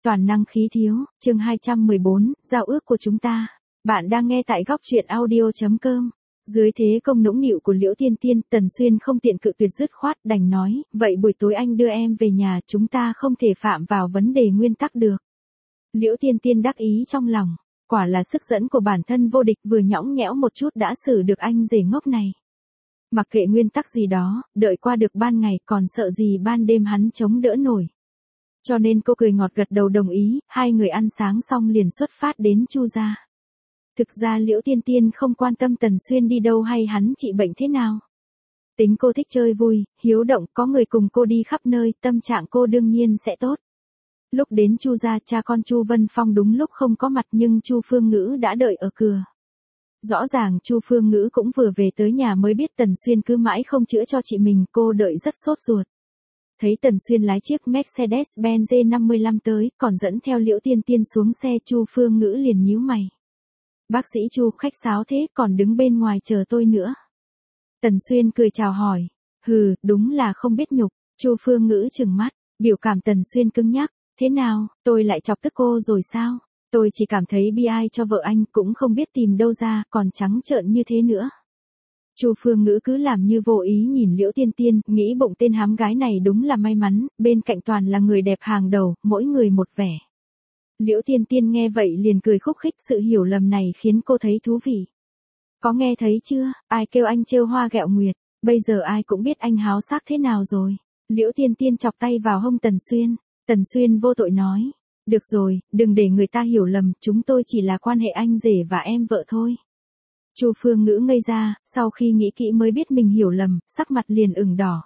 toàn năng khí thiếu, chương 214, giao ước của chúng ta. Bạn đang nghe tại góc truyện audio.com. Dưới thế công nũng nịu của Liễu Tiên Tiên, Tần Xuyên không tiện cự tuyệt dứt khoát, đành nói, vậy buổi tối anh đưa em về nhà, chúng ta không thể phạm vào vấn đề nguyên tắc được. Liễu Tiên Tiên đắc ý trong lòng, quả là sức dẫn của bản thân vô địch, vừa nhõng nhẽo một chút đã xử được anh rể ngốc này. Mặc kệ nguyên tắc gì đó, đợi qua được ban ngày còn sợ gì ban đêm hắn chống đỡ nổi. Cho nên cô cười ngọt gật đầu đồng ý, hai người ăn sáng xong liền xuất phát đến Chu gia. Thực ra Liễu Tiên Tiên không quan tâm Tần Xuyên đi đâu hay hắn trị bệnh thế nào. Tính cô thích chơi vui, hiếu động, có người cùng cô đi khắp nơi, tâm trạng cô đương nhiên sẽ tốt. Lúc đến Chu gia, cha con Chu Vân Phong đúng lúc không có mặt nhưng Chu Phương Ngữ đã đợi ở cửa. Rõ ràng Chu Phương Ngữ cũng vừa về tới nhà mới biết Tần Xuyên cứ mãi không chữa cho chị mình, cô đợi rất sốt ruột. Thấy Tần Xuyên lái chiếc Mercedes-Benz G55 tới, còn dẫn theo Liễu Tiên Tiên xuống xe, Chu Phương Ngữ liền nhíu mày. Bác sĩ Chu, khách sáo thế, còn đứng bên ngoài chờ tôi nữa. Tần Xuyên cười chào hỏi. Hừ, đúng là không biết nhục. Chu Phương Ngữ trừng mắt, biểu cảm Tần Xuyên cứng nhắc. Thế nào, tôi lại chọc tức cô rồi sao? Tôi chỉ cảm thấy bi ai cho vợ anh, cũng không biết tìm đâu ra, còn trắng trợn như thế nữa. Chu Phương Ngữ cứ làm như vô ý nhìn Liễu Tiên Tiên, nghĩ bụng tên hám gái này đúng là may mắn, bên cạnh toàn là người đẹp hàng đầu, mỗi người một vẻ. Liễu Tiên Tiên nghe vậy liền cười khúc khích, sự hiểu lầm này khiến cô thấy thú vị. Có nghe thấy chưa, ai kêu anh trêu hoa ghẹo nguyệt, bây giờ ai cũng biết anh háo sắc thế nào rồi. Liễu Tiên Tiên chọc tay vào hông Tần Xuyên. Tần Xuyên vô tội nói, được rồi, đừng để người ta hiểu lầm, chúng tôi chỉ là quan hệ anh rể và em vợ thôi. Chu Phương Ngữ ngây ra, sau khi nghĩ kỹ mới biết mình hiểu lầm, sắc mặt liền ửng đỏ.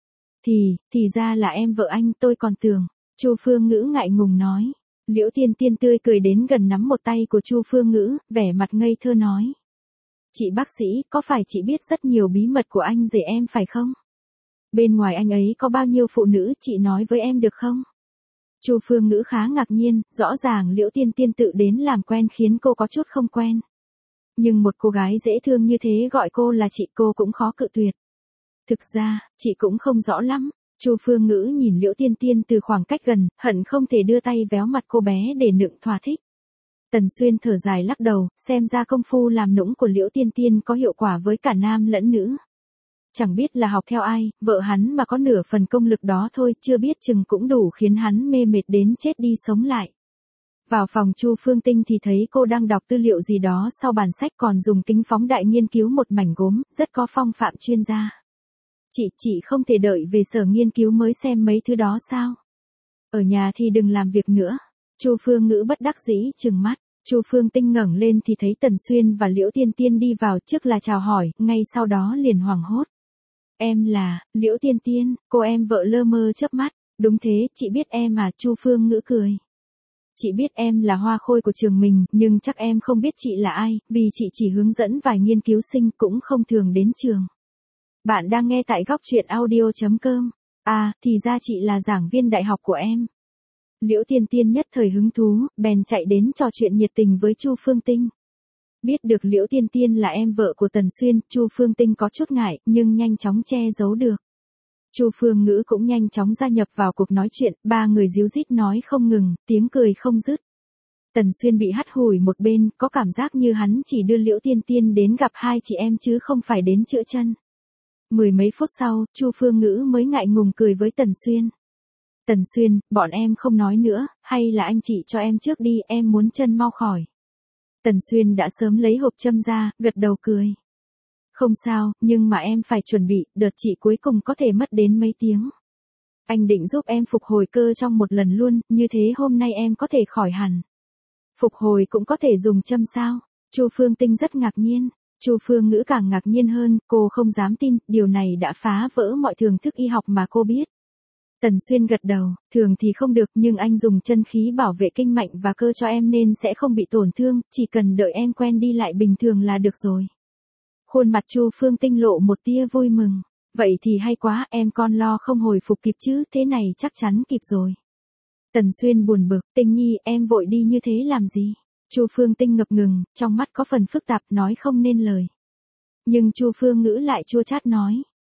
Thì ra là em vợ anh, tôi còn tưởng. Chu Phương Ngữ ngại ngùng nói. Liễu Tiên Tiên tươi cười đến gần nắm một tay của Chu Phương Ngữ, vẻ mặt ngây thơ nói. Chị bác sĩ, có phải chị biết rất nhiều bí mật của anh rể em phải không? Bên ngoài anh ấy có bao nhiêu phụ nữ, chị nói với em được không? Chu Phương Ngữ khá ngạc nhiên, rõ ràng Liễu Tiên Tiên tự đến làm quen khiến cô có chút không quen. Nhưng một cô gái dễ thương như thế gọi cô là chị, cô cũng khó cự tuyệt. Thực ra, chị cũng không rõ lắm. Chu Phương Ngữ nhìn Liễu Tiên Tiên từ khoảng cách gần, hận không thể đưa tay véo mặt cô bé để nựng thỏa thích. Tần Xuyên thở dài lắc đầu, xem ra công phu làm nũng của Liễu Tiên Tiên có hiệu quả với cả nam lẫn nữ. Chẳng biết là học theo ai, vợ hắn mà có nửa phần công lực đó thôi, chưa biết chừng cũng đủ khiến hắn mê mệt đến chết đi sống lại. Vào phòng Chu Phương Tinh thì thấy cô đang đọc tư liệu gì đó sau bàn sách, còn dùng kính phóng đại nghiên cứu một mảnh gốm, rất có phong phạm chuyên gia. Chị không thể đợi về sở nghiên cứu mới xem mấy thứ đó sao? Ở nhà thì đừng làm việc nữa. Chu Phương Ngữ bất đắc dĩ trừng mắt. Chu Phương Tinh ngẩng lên thì thấy Tần Xuyên và Liễu Tiên Tiên đi vào, trước là chào hỏi, ngay sau đó liền hoảng hốt. Em là, Liễu Tiên Tiên, cô em vợ lơ mơ chớp mắt. Đúng thế, chị biết em à, Chu Phương Ngữ cười. Chị biết em là hoa khôi của trường mình, nhưng chắc em không biết chị là ai, vì chị chỉ hướng dẫn vài nghiên cứu sinh, cũng không thường đến trường. Bạn đang nghe tại góc truyện audio.com. À, thì ra chị là giảng viên đại học của em. Liễu Tiên Tiên nhất thời hứng thú, bèn chạy đến trò chuyện nhiệt tình với Chu Phương Tinh. Biết được Liễu Tiên Tiên là em vợ của Tần Xuyên, Chu Phương Tinh có chút ngại, nhưng nhanh chóng che giấu được. Chu Phương Ngữ cũng nhanh chóng gia nhập vào cuộc nói chuyện, ba người díu dít nói không ngừng, tiếng cười không dứt. Tần Xuyên bị hắt hủi một bên, có cảm giác như hắn chỉ đưa Liễu Tiên Tiên đến gặp hai chị em chứ không phải đến chữa chân. Mười mấy phút sau, Chu Phương Ngữ mới ngại ngùng cười với Tần Xuyên. Tần Xuyên, bọn em không nói nữa, hay là anh chị cho em trước đi, em muốn chân mau khỏi. Tần Xuyên đã sớm lấy hộp châm ra, gật đầu cười. Không sao, nhưng mà em phải chuẩn bị, đợt chị cuối cùng có thể mất đến mấy tiếng. Anh định giúp em phục hồi cơ trong một lần luôn, như thế hôm nay em có thể khỏi hẳn. Phục hồi cũng có thể dùng châm sao? Chu Phương Tinh rất ngạc nhiên. Chu Phương Ngữ càng ngạc nhiên hơn, cô không dám tin, điều này đã phá vỡ mọi thường thức y học mà cô biết. Tần Xuyên gật đầu, thường thì không được, nhưng anh dùng chân khí bảo vệ kinh mạch và cơ cho em nên sẽ không bị tổn thương, chỉ cần đợi em quen đi lại bình thường là được rồi. Khuôn mặt Chu Phương Tinh lộ một tia vui mừng. Vậy thì hay quá, em con lo không hồi phục kịp chứ, thế này chắc chắn kịp rồi. Tần Xuyên buồn bực, Tinh Nhi, em vội đi như thế làm gì? Chu Phương Tinh ngập ngừng, trong mắt có phần phức tạp, nói không nên lời. Nhưng Chu Phương Ngữ lại chua chát nói,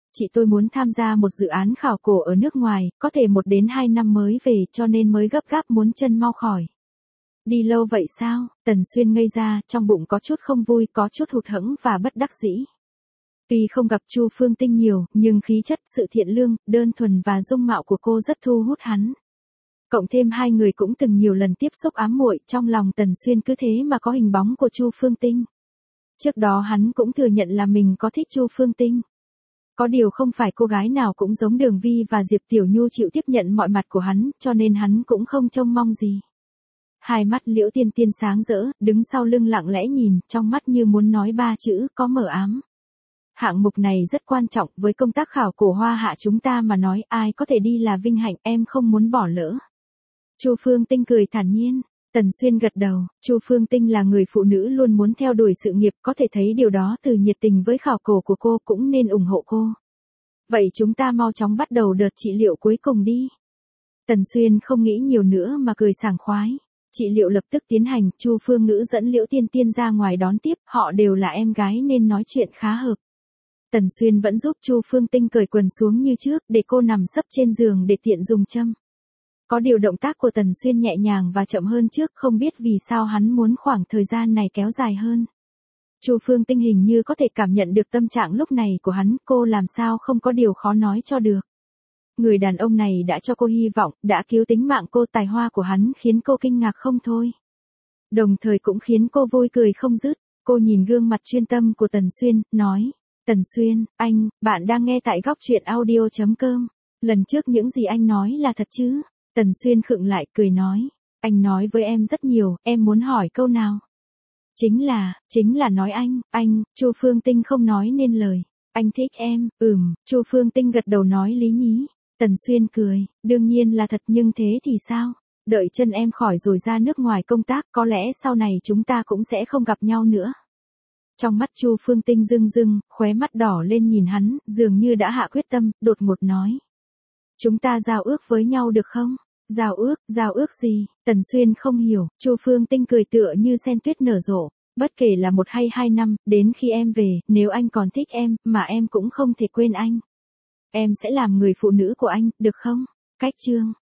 Chị tôi muốn tham gia một dự án khảo cổ ở nước ngoài, có thể 1 đến 2 năm mới về cho nên mới gấp gáp muốn chân mau khỏi. Đi lâu vậy sao? Tần Xuyên ngây ra, trong bụng có chút không vui, có chút hụt hẫng và bất đắc dĩ. Tuy không gặp Chu Phương Tinh nhiều, nhưng khí chất, sự thiện lương, đơn thuần và dung mạo của cô rất thu hút hắn. Cộng thêm hai người cũng từng nhiều lần tiếp xúc ám muội, trong lòng Tần Xuyên cứ thế mà có hình bóng của Chu Phương Tinh. Trước đó hắn cũng thừa nhận là mình có thích Chu Phương Tinh. Có điều không phải cô gái nào cũng giống Đường Vi và Diệp Tiểu Nhu chịu tiếp nhận mọi mặt của hắn, cho nên hắn cũng không trông mong gì. Hai mắt Liễu Tiên Tiên sáng rỡ, đứng sau lưng lặng lẽ nhìn, trong mắt như muốn nói 3 chữ, có mờ ám. Hạng mục này rất quan trọng, với công tác khảo cổ Hoa Hạ chúng ta mà nói, ai có thể đi là vinh hạnh, em không muốn bỏ lỡ. Chu Phương Tinh cười thản nhiên. Tần Xuyên gật đầu, Chu Phương Tinh là người phụ nữ luôn muốn theo đuổi sự nghiệp, có thể thấy điều đó từ nhiệt tình với khảo cổ của cô, cũng nên ủng hộ cô. Vậy chúng ta mau chóng bắt đầu đợt trị liệu cuối cùng đi. Tần Xuyên không nghĩ nhiều nữa mà cười sảng khoái. Trị liệu lập tức tiến hành, Chu Phương Ngữ dẫn Liễu Tiên Tiên ra ngoài đón tiếp, họ đều là em gái nên nói chuyện khá hợp. Tần Xuyên vẫn giúp Chu Phương Tinh cởi quần xuống như trước, để cô nằm sấp trên giường để tiện dùng châm. Có điều động tác của Tần Xuyên nhẹ nhàng và chậm hơn trước, không biết vì sao hắn muốn khoảng thời gian này kéo dài hơn. Chu Phương Tinh hình như có thể cảm nhận được tâm trạng lúc này của hắn, cô làm sao không có điều khó nói cho được. Người đàn ông này đã cho cô hy vọng, đã cứu tính mạng cô, tài hoa của hắn khiến cô kinh ngạc không thôi. Đồng thời cũng khiến cô vui cười không dứt. Cô nhìn gương mặt chuyên tâm của Tần Xuyên, nói, Tần Xuyên, bạn đang nghe tại góc truyện audio.com. Lần trước những gì anh nói là thật chứ? Tần Xuyên khựng lại, cười nói, anh nói với em rất nhiều, em muốn hỏi câu nào? Chính là nói anh, Chu Phương Tinh không nói nên lời. Anh thích em, Chu Phương Tinh gật đầu nói lý nhí. Tần Xuyên cười, đương nhiên là thật, nhưng thế thì sao? Đợi chân em khỏi rồi ra nước ngoài công tác, có lẽ sau này chúng ta cũng sẽ không gặp nhau nữa. Trong mắt Chu Phương Tinh rưng rưng, khóe mắt đỏ lên nhìn hắn, dường như đã hạ quyết tâm, đột ngột nói. Chúng ta giao ước với nhau được không? Giao ước gì? Tần Xuyên không hiểu, Chu Phương Tinh cười tựa như sen tuyết nở rộ. Bất kể là 1 hay 2 năm, đến khi em về, nếu anh còn thích em, mà em cũng không thể quên anh. Em sẽ làm người phụ nữ của anh, được không? Cách chương.